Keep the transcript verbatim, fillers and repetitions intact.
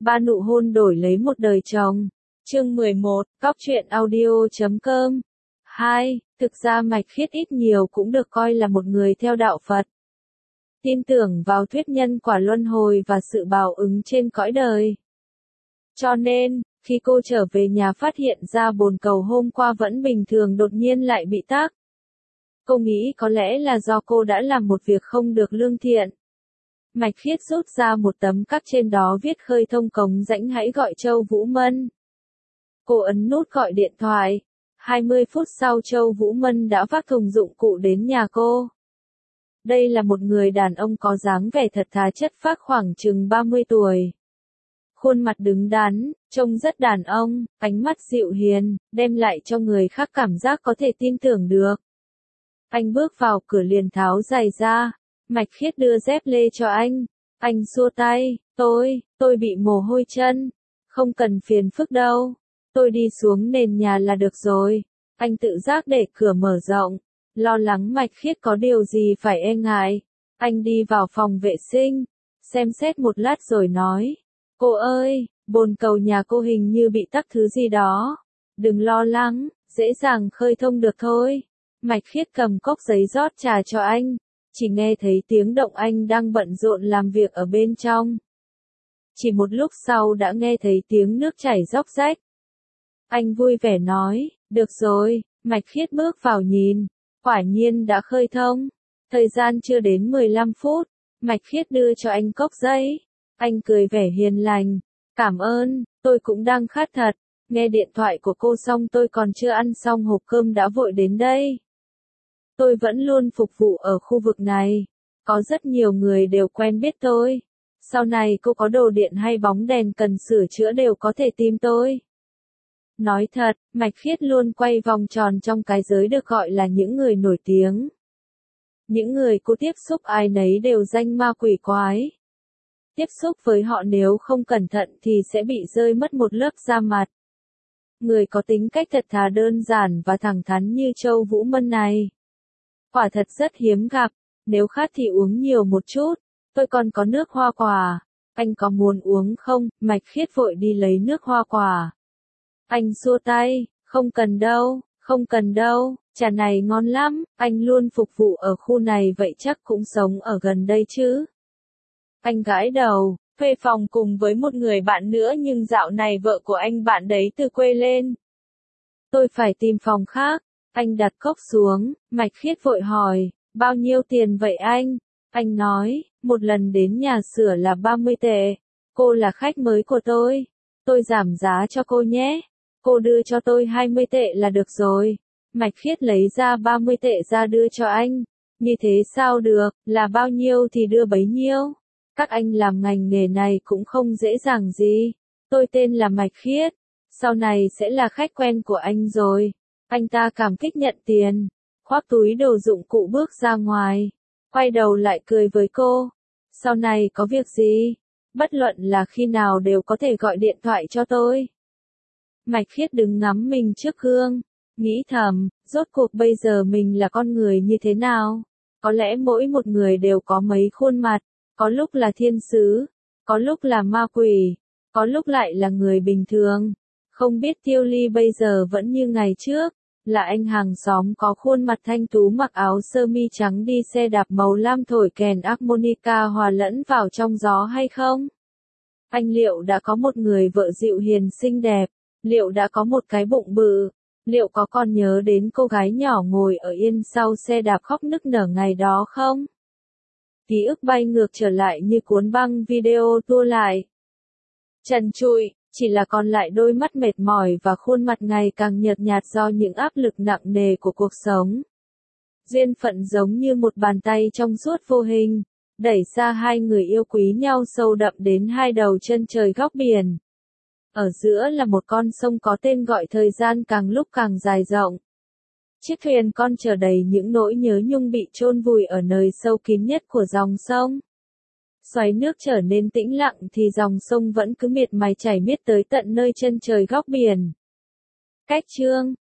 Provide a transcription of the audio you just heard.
Ba nụ hôn đổi lấy một đời chồng. Chương mười một, Cóc truyện audio chấm com. hai. Thực ra Mạch Khiết ít nhiều cũng được coi là một người theo đạo Phật. Tin tưởng vào thuyết nhân quả luân hồi và sự báo ứng trên cõi đời. Cho nên, khi cô trở về nhà phát hiện ra bồn cầu hôm qua vẫn bình thường đột nhiên lại bị tắc. Cô nghĩ có lẽ là do cô đã làm một việc không được lương thiện. Mạch Khiết rút ra một tấm cắt trên đó viết khơi thông cống rãnh hãy gọi Châu Vũ Mân. Cô ấn nút gọi điện thoại. hai mươi phút sau Châu Vũ Mân đã vác thùng dụng cụ đến nhà cô. Đây là một người đàn ông có dáng vẻ thật thà chất phác khoảng chừng ba mươi tuổi. Khuôn mặt đứng đắn, trông rất đàn ông, ánh mắt dịu hiền, đem lại cho người khác cảm giác có thể tin tưởng được. Anh bước vào cửa liền tháo giày ra. Mạch Khiết đưa dép lê cho anh. Anh xua tay, tôi, tôi bị mồ hôi chân. Không cần phiền phức đâu. Tôi đi xuống nền nhà là được rồi. Anh tự giác để cửa mở rộng. Lo lắng Mạch Khiết có điều gì phải e ngại. Anh đi vào phòng vệ sinh. Xem xét một lát rồi nói. Cô ơi, bồn cầu nhà cô hình như bị tắc thứ gì đó. Đừng lo lắng, dễ dàng khơi thông được thôi. Mạch Khiết cầm cốc giấy rót trà cho anh. Chỉ nghe thấy tiếng động anh đang bận rộn làm việc ở bên trong. Chỉ một lúc sau đã nghe thấy tiếng nước chảy róc rách. Anh vui vẻ nói, được rồi. Mạch Khiết bước vào nhìn. Quả nhiên đã khơi thông. Thời gian chưa đến mười lăm phút. Mạch Khiết đưa cho anh cốc giấy. Anh cười vẻ hiền lành. Cảm ơn, tôi cũng đang khát thật. Nghe điện thoại của cô xong tôi còn chưa ăn xong hộp cơm đã vội đến đây. Tôi vẫn luôn phục vụ ở khu vực này. Có rất nhiều người đều quen biết tôi. Sau này cô có đồ điện hay bóng đèn cần sửa chữa đều có thể tìm tôi. Nói thật, Mạch Khiết luôn quay vòng tròn trong cái giới được gọi là những người nổi tiếng. Những người cô tiếp xúc ai nấy đều danh ma quỷ quái. Tiếp xúc với họ nếu không cẩn thận thì sẽ bị rơi mất một lớp da mặt. Người có tính cách thật thà đơn giản và thẳng thắn như Châu Vũ Mân này. Quả thật rất hiếm gặp, nếu khát thì uống nhiều một chút, tôi còn có nước hoa quả, anh có muốn uống không? Mạch Khiết vội đi lấy nước hoa quả. Anh xua tay, không cần đâu, không cần đâu, trà này ngon lắm, anh luôn phục vụ ở khu này vậy chắc cũng sống ở gần đây chứ. Anh gãi đầu, thuê phòng cùng với một người bạn nữa nhưng dạo này vợ của anh bạn đấy từ quê lên. Tôi phải tìm phòng khác. Anh đặt cốc xuống, Mạch Khiết vội hỏi, bao nhiêu tiền vậy anh? Anh nói, một lần đến nhà sửa là ba mươi tệ. Cô là khách mới của tôi. Tôi giảm giá cho cô nhé. Cô đưa cho tôi hai mươi tệ là được rồi. Mạch Khiết lấy ra ba mươi tệ ra đưa cho anh. Như thế sao được, là bao nhiêu thì đưa bấy nhiêu. Các anh làm ngành nghề này cũng không dễ dàng gì. Tôi tên là Mạch Khiết. Sau này sẽ là khách quen của anh rồi. Anh ta cảm kích nhận tiền, khoác túi đồ dụng cụ bước ra ngoài, quay đầu lại cười với cô. Sau này có việc gì, bất luận là khi nào đều có thể gọi điện thoại cho tôi. Mạch Khiết đứng ngắm mình trước gương, nghĩ thầm, rốt cuộc bây giờ mình là con người như thế nào? Có lẽ mỗi một người đều có mấy khuôn mặt, có lúc là thiên sứ, có lúc là ma quỷ, có lúc lại là người bình thường. Không biết Tiêu Ly bây giờ vẫn như ngày trước. Là anh hàng xóm có khuôn mặt thanh tú mặc áo sơ mi trắng đi xe đạp màu lam thổi kèn harmonica hòa lẫn vào trong gió hay không? Anh liệu đã có một người vợ dịu hiền xinh đẹp? Liệu đã có một cái bụng bự? Liệu có còn nhớ đến cô gái nhỏ ngồi ở yên sau xe đạp khóc nức nở ngày đó không? Ký ức bay ngược trở lại như cuốn băng video tua lại. Trần trụi. Chỉ là còn lại đôi mắt mệt mỏi và khuôn mặt ngày càng nhợt nhạt do những áp lực nặng nề của cuộc sống. Duyên phận giống như một bàn tay trong suốt vô hình, đẩy xa hai người yêu quý nhau sâu đậm đến hai đầu chân trời góc biển. Ở giữa là một con sông có tên gọi thời gian càng lúc càng dài rộng. Chiếc thuyền con chở đầy những nỗi nhớ nhung bị chôn vùi ở nơi sâu kín nhất của dòng sông. Xoáy nước trở nên tĩnh lặng thì dòng sông vẫn cứ miệt mài chảy miết tới tận nơi chân trời góc biển. Cách chương